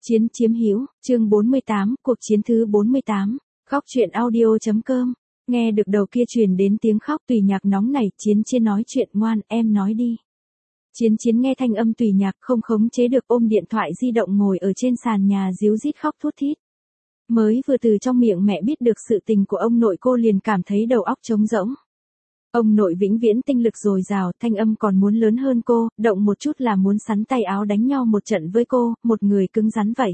Chiến chiếm hữu, chương 48, cuộc chiến thứ 48. Khóc truyện audio.com. Nghe được đầu kia truyền đến tiếng khóc Tùy Nhạc nóng nảy, Chiến nói chuyện ngoan, em nói đi. Chiến nghe thanh âm Tùy Nhạc không khống chế được ôm điện thoại di động ngồi ở trên sàn nhà ríu rít khóc thút thít. Mới vừa từ trong miệng mẹ biết được sự tình của ông nội cô liền cảm thấy đầu óc trống rỗng. Ông nội vĩnh viễn tinh lực dồi dào, thanh âm còn muốn lớn hơn cô, động một chút là muốn sắn tay áo đánh nhau một trận với cô, một người cứng rắn vậy.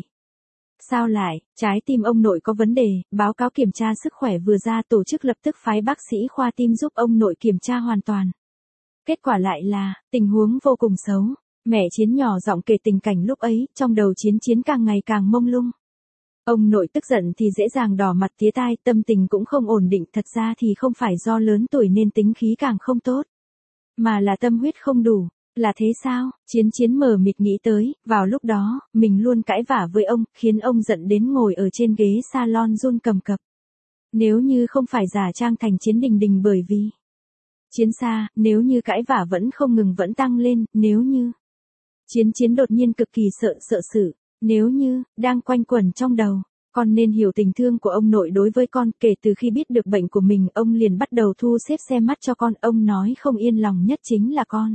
Sao lại, trái tim ông nội có vấn đề, báo cáo kiểm tra sức khỏe vừa ra tổ chức lập tức phái bác sĩ khoa tim giúp ông nội kiểm tra hoàn toàn. Kết quả lại là, tình huống vô cùng xấu. Mẹ Chiến nhỏ giọng kể tình cảnh lúc ấy, trong đầu Chiến càng ngày càng mông lung. Ông nội tức giận thì dễ dàng đỏ mặt tía tai, tâm tình cũng không ổn định, thật ra thì không phải do lớn tuổi nên tính khí càng không tốt, mà là tâm huyết không đủ. Là thế sao? Chiến mờ mịt nghĩ tới, vào lúc đó, mình luôn cãi vã với ông, khiến ông giận đến ngồi ở trên ghế salon run cầm cập. Nếu như không phải giả trang thành Chiến Đình bởi vì Chiến xa, nếu như cãi vã vẫn không ngừng vẫn tăng lên, nếu như Chiến đột nhiên cực kỳ sợ sự. Nếu như, đang quanh quẩn trong đầu, con nên hiểu tình thương của ông nội đối với con. Kể từ khi biết được bệnh của mình, ông liền bắt đầu thu xếp xem mắt cho con. Ông nói không yên lòng nhất chính là con.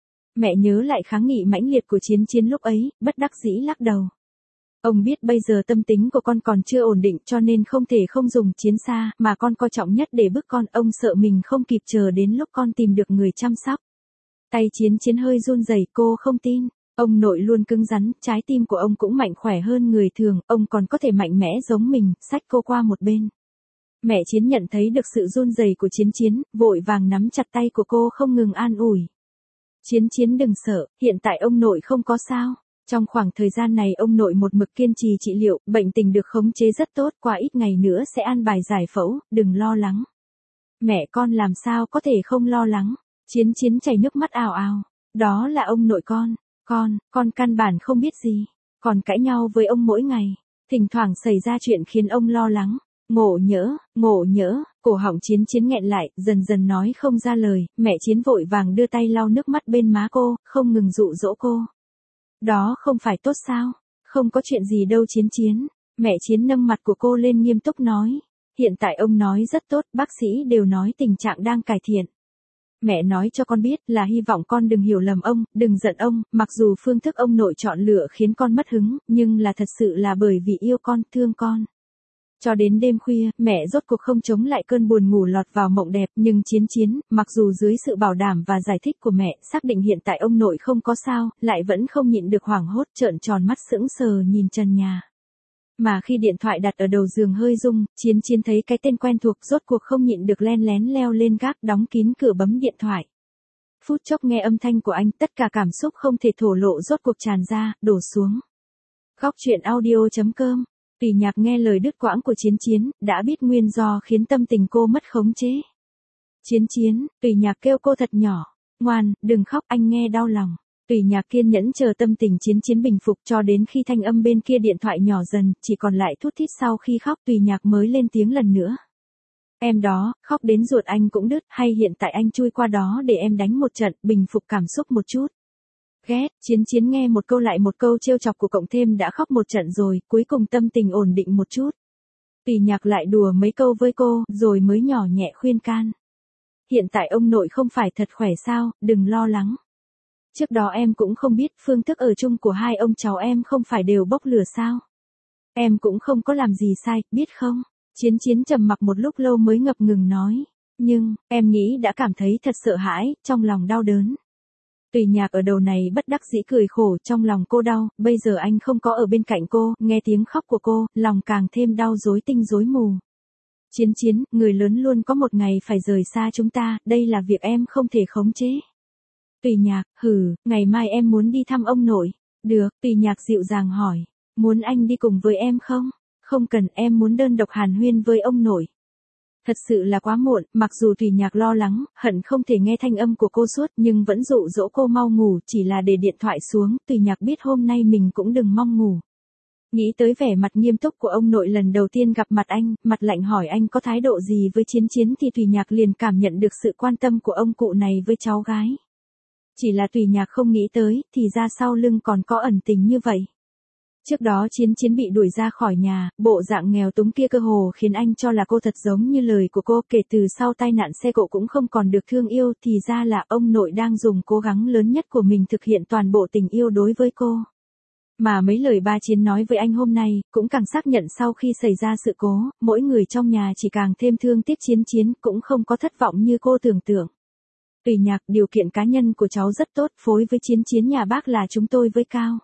Mẹ nhớ lại kháng nghị mãnh liệt của Chiến lúc ấy, bất đắc dĩ lắc đầu. Ông biết bây giờ tâm tính của con còn chưa ổn định cho nên không thể không dùng Chiến xa, mà con coi trọng nhất để bức con. Ông sợ mình không kịp chờ đến lúc con tìm được người chăm sóc. Tay Chiến hơi run rẩy, cô không tin. Ông nội luôn cứng rắn, trái tim của ông cũng mạnh khỏe hơn người thường, ông còn có thể mạnh mẽ giống mình, xách cô qua một bên. Mẹ Chiến nhận thấy được sự run rẩy của Chiến, vội vàng nắm chặt tay của cô không ngừng an ủi. Chiến đừng sợ, hiện tại ông nội không có sao. Trong khoảng thời gian này ông nội một mực kiên trì trị liệu, bệnh tình được khống chế rất tốt, qua ít ngày nữa sẽ an bài giải phẫu, đừng lo lắng. Mẹ con làm sao có thể không lo lắng. Chiến chảy nước mắt ào ào. Đó là ông nội con. Con căn bản không biết gì. Còn cãi nhau với ông mỗi ngày. Thỉnh thoảng xảy ra chuyện khiến ông lo lắng. Ngộ nhỡ, cổ họng Chiến nghẹn lại, dần nói không ra lời. Mẹ Chiến vội vàng đưa tay lau nước mắt bên má cô, không ngừng dụ dỗ cô. Đó không phải tốt sao? Không có chuyện gì đâu Chiến. Mẹ Chiến nâng mặt của cô lên nghiêm túc nói. Hiện tại ông nói rất tốt, bác sĩ đều nói tình trạng đang cải thiện. Mẹ nói cho con biết là hy vọng con đừng hiểu lầm ông, đừng giận ông, mặc dù phương thức ông nội chọn lựa khiến con mất hứng, nhưng là thật sự là bởi vì yêu con, thương con. Cho đến đêm khuya, mẹ rốt cuộc không chống lại cơn buồn ngủ lọt vào mộng đẹp, nhưng Chiến, mặc dù dưới sự bảo đảm và giải thích của mẹ, xác định hiện tại ông nội không có sao, lại vẫn không nhịn được hoảng hốt trợn tròn mắt sững sờ nhìn trần nhà. Mà khi điện thoại đặt ở đầu giường hơi rung, Chiến thấy cái tên quen thuộc rốt cuộc không nhịn được len lén leo lên gác đóng kín cửa bấm điện thoại. Phút chốc nghe âm thanh của anh, tất cả cảm xúc không thể thổ lộ rốt cuộc tràn ra, đổ xuống. Khóc truyện audio.com. Tùy Nhạc nghe lời đứt quãng của Chiến, đã biết nguyên do khiến tâm tình cô mất khống chế. Chiến, Tùy Nhạc kêu cô thật nhỏ. Ngoan, đừng khóc, anh nghe đau lòng. Tùy Nhạc kiên nhẫn chờ tâm tình Chiến bình phục cho đến khi thanh âm bên kia điện thoại nhỏ dần, chỉ còn lại thút thít. Sau khi khóc Tùy Nhạc mới lên tiếng lần nữa. Em đó, khóc đến ruột anh cũng đứt, hay hiện tại anh chui qua đó để em đánh một trận, bình phục cảm xúc một chút. Ghét, Chiến nghe một câu lại một câu trêu chọc của cộng thêm đã khóc một trận rồi, cuối cùng tâm tình ổn định một chút. Tùy Nhạc lại đùa mấy câu với cô, rồi mới nhỏ nhẹ khuyên can. Hiện tại ông nội không phải thật khỏe sao, đừng lo lắng. Trước đó em cũng không biết phương thức ở chung của hai ông cháu em không phải đều bốc lửa sao. Em cũng không có làm gì sai, biết không? Chiến trầm mặc một lúc lâu mới ngập ngừng nói. Nhưng, em nghĩ đã cảm thấy thật sợ hãi, trong lòng đau đớn. Tùy Nhạc ở đầu này bất đắc dĩ cười khổ, trong lòng cô đau, bây giờ anh không có ở bên cạnh cô, nghe tiếng khóc của cô, lòng càng thêm đau rối tinh rối mù. Chiến, người lớn luôn có một ngày phải rời xa chúng ta, đây là việc em không thể khống chế. Tùy Nhạc, ngày mai em muốn đi thăm ông nội. Được, Tùy Nhạc dịu dàng hỏi. Muốn anh đi cùng với em không? Không cần, em muốn đơn độc hàn huyên với ông nội. Thật sự là quá muộn, mặc dù Tùy Nhạc lo lắng, hận không thể nghe thanh âm của cô suốt nhưng vẫn dụ dỗ cô mau ngủ, chỉ là để điện thoại xuống, Tùy Nhạc biết hôm nay mình cũng đừng mong ngủ. Nghĩ tới vẻ mặt nghiêm túc của ông nội lần đầu tiên gặp mặt anh, mặt lạnh hỏi anh có thái độ gì với Chiến thì Tùy Nhạc liền cảm nhận được sự quan tâm của ông cụ này với cháu gái. Chỉ là Tùy Nhạc không nghĩ tới, thì ra sau lưng còn có ẩn tình như vậy. Trước đó Chiến Chiến bị đuổi ra khỏi nhà, bộ dạng nghèo túng kia cơ hồ khiến anh cho là cô thật giống như lời của cô, kể từ sau tai nạn xe cộ cũng không còn được thương yêu, thì ra là ông nội đang dùng cố gắng lớn nhất của mình thực hiện toàn bộ tình yêu đối với cô. Mà mấy lời ba Chiến nói với anh hôm nay, cũng càng xác nhận sau khi xảy ra sự cố, mỗi người trong nhà chỉ càng thêm thương tiếc Chiến Chiến, cũng không có thất vọng như cô tưởng tượng. Tùy Nhạc, điều kiện cá nhân của cháu rất tốt, phối với Chiến Chiến nhà bác là chúng tôi với Cao.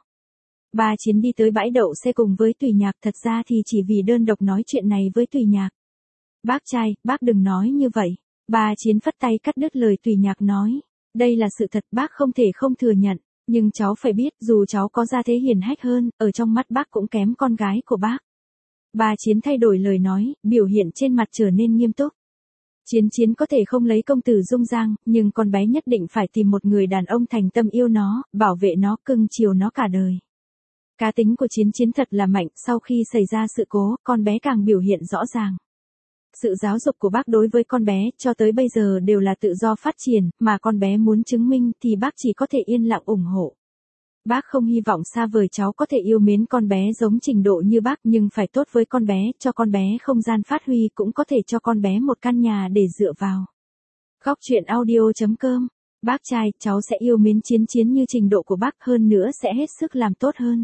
Ba Chiến đi tới bãi đậu xe cùng với Tùy Nhạc, thật ra thì chỉ vì đơn độc nói chuyện này với Tùy Nhạc. Bác trai, bác đừng nói như vậy. Ba Chiến phất tay cắt đứt lời Tùy Nhạc nói. Đây là sự thật, bác không thể không thừa nhận. Nhưng cháu phải biết, dù cháu có gia thế hiền hách hơn, ở trong mắt bác cũng kém con gái của bác. Ba Chiến thay đổi lời nói, biểu hiện trên mặt trở nên nghiêm túc. Chiến Chiến có thể không lấy công tử Dung Giang, nhưng con bé nhất định phải tìm một người đàn ông thành tâm yêu nó, bảo vệ nó, cưng chiều nó cả đời. Cá tính của Chiến Chiến thật là mạnh, sau khi xảy ra sự cố, con bé càng biểu hiện rõ ràng. Sự giáo dục của bác đối với con bé cho tới bây giờ đều là tự do phát triển, mà con bé muốn chứng minh thì bác chỉ có thể yên lặng ủng hộ. Bác không hy vọng xa vời cháu có thể yêu mến con bé giống trình độ như bác, nhưng phải tốt với con bé, cho con bé không gian phát huy, cũng có thể cho con bé một căn nhà để dựa vào. Góc truyện audio.com. Bác trai, cháu sẽ yêu mến Chiến Chiến như trình độ của bác, hơn nữa sẽ hết sức làm tốt hơn.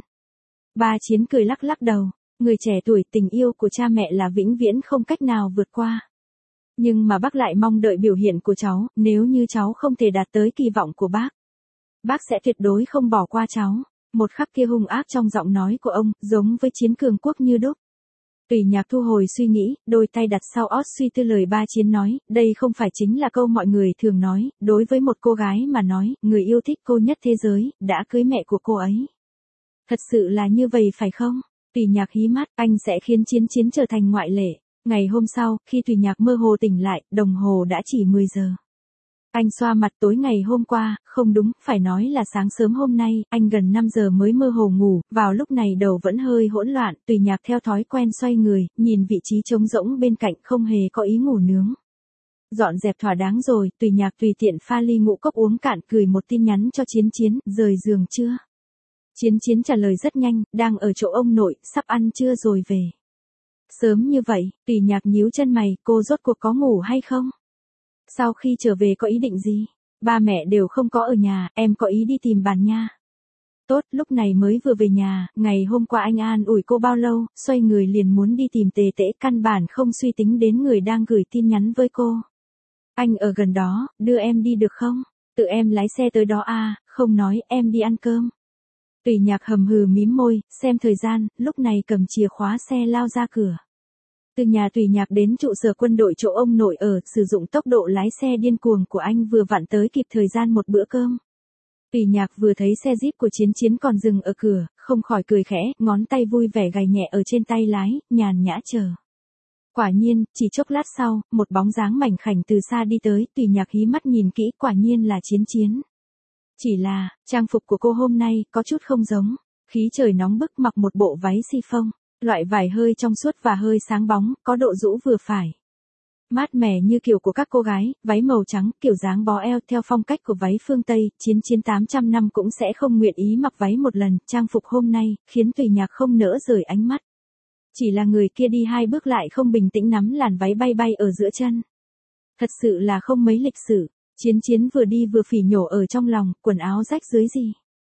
Ba Chiến cười lắc lắc đầu. Người trẻ tuổi, tình yêu của cha mẹ là vĩnh viễn không cách nào vượt qua. Nhưng mà bác lại mong đợi biểu hiện của cháu, nếu như cháu không thể đạt tới kỳ vọng của bác sẽ tuyệt đối không bỏ qua cháu. Một khắc kia hung ác trong giọng nói của ông, giống với Chiến cường quốc như đúc. Tùy Nhạc thu hồi suy nghĩ, đôi tay đặt sau ót suy tư lời ba Chiến nói, đây không phải chính là câu mọi người thường nói, đối với một cô gái mà nói, người yêu thích cô nhất thế giới, đã cưới mẹ của cô ấy. Thật sự là như vậy phải không? Tùy Nhạc hí mắt, anh sẽ khiến Chiến Chiến trở thành ngoại lệ. Ngày hôm sau, khi Tùy Nhạc mơ hồ tỉnh lại, đồng hồ đã chỉ 10 giờ. Anh xoa mặt, tối ngày hôm qua, không đúng, phải nói là sáng sớm hôm nay, anh gần 5 giờ mới mơ hồ ngủ, vào lúc này đầu vẫn hơi hỗn loạn, Tùy Nhạc theo thói quen xoay người, nhìn vị trí trống rỗng bên cạnh, không hề có ý ngủ nướng. Dọn dẹp thỏa đáng rồi, Tùy Nhạc tùy tiện pha ly ngũ cốc uống cạn, gửi một tin nhắn cho Chiến Chiến, rời giường chưa? Chiến Chiến trả lời rất nhanh, đang ở chỗ ông nội, sắp ăn trưa rồi về. Sớm như vậy, Tùy Nhạc nhíu chân mày, cô rốt cuộc có ngủ hay không? Sau khi trở về có ý định gì? Ba mẹ đều không có ở nhà, em có ý đi tìm bàn nha. Tốt, lúc này mới vừa về nhà, ngày hôm qua anh an ủi cô bao lâu, xoay người liền muốn đi tìm Tề Tễ, căn bản không suy tính đến người đang gửi tin nhắn với cô. Anh ở gần đó, đưa em đi được không? Tự em lái xe tới đó à, không nói, em đi ăn cơm. Tùy Nhạc hầm hừ mím môi, xem thời gian, lúc này cầm chìa khóa xe lao ra cửa. Từ nhà Tùy Nhạc đến trụ sở quân đội chỗ ông nội ở, sử dụng tốc độ lái xe điên cuồng của anh vừa vặn tới kịp thời gian một bữa cơm. Tùy Nhạc vừa thấy xe Jeep của Chiến Chiến còn dừng ở cửa, không khỏi cười khẽ, ngón tay vui vẻ gảy nhẹ ở trên tay lái, nhàn nhã chờ. Quả nhiên, chỉ chốc lát sau, một bóng dáng mảnh khảnh từ xa đi tới, Tùy Nhạc hí mắt nhìn kỹ, quả nhiên là Chiến Chiến. Chỉ là, trang phục của cô hôm nay có chút không giống. Khí trời nóng bức, mặc một bộ váy chiffon, loại vải hơi trong suốt và hơi sáng bóng, có độ rũ vừa phải. Mát mẻ như kiểu của các cô gái, váy màu trắng, kiểu dáng bó eo theo phong cách của váy phương Tây, Chiến Chiến 800 năm cũng sẽ không nguyện ý mặc váy một lần, trang phục hôm nay, khiến Tùy Nhạc không nỡ rời ánh mắt. Chỉ là người kia đi hai bước lại không bình tĩnh nắm làn váy bay bay ở giữa chân. Thật sự là không mấy lịch sự. Chiến Chiến vừa đi vừa phỉ nhổ ở trong lòng, quần áo rách dưới gì.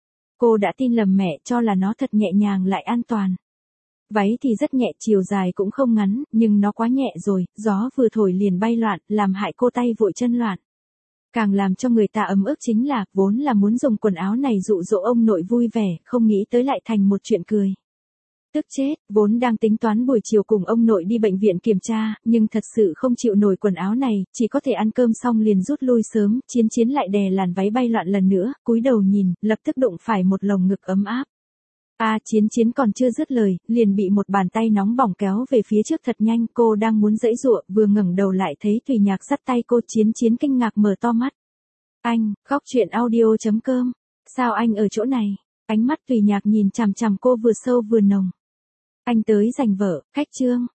Cô đã tin lầm mẹ, cho là nó thật nhẹ nhàng lại an toàn. Váy thì rất nhẹ, chiều dài cũng không ngắn, nhưng nó quá nhẹ rồi, gió vừa thổi liền bay loạn, làm hại cô tay vội chân loạn. Càng làm cho người ta ấm ức chính là, vốn là muốn dùng quần áo này dụ dỗ ông nội vui vẻ, không nghĩ tới lại thành một chuyện cười. Tức chết, vốn đang tính toán buổi chiều cùng ông nội đi bệnh viện kiểm tra, nhưng thật sự không chịu nổi quần áo này, chỉ có thể ăn cơm xong liền rút lui sớm, Chiến Chiến lại đè làn váy bay loạn lần nữa, cúi đầu nhìn, lập tức đụng phải một lồng ngực ấm áp. Chiến Chiến còn chưa dứt lời, liền bị một bàn tay nóng bỏng kéo về phía trước thật nhanh, cô đang muốn giãy giụa, vừa ngẩng đầu lại thấy Tùy Nhạc dắt tay cô, Chiến Chiến kinh ngạc mở to mắt. Anh, góc truyện audio.com, sao anh ở chỗ này? Ánh mắt Tùy Nhạc nhìn chằm chằm cô vừa sâu vừa nồng. Anh tới giành vợ, khách trương.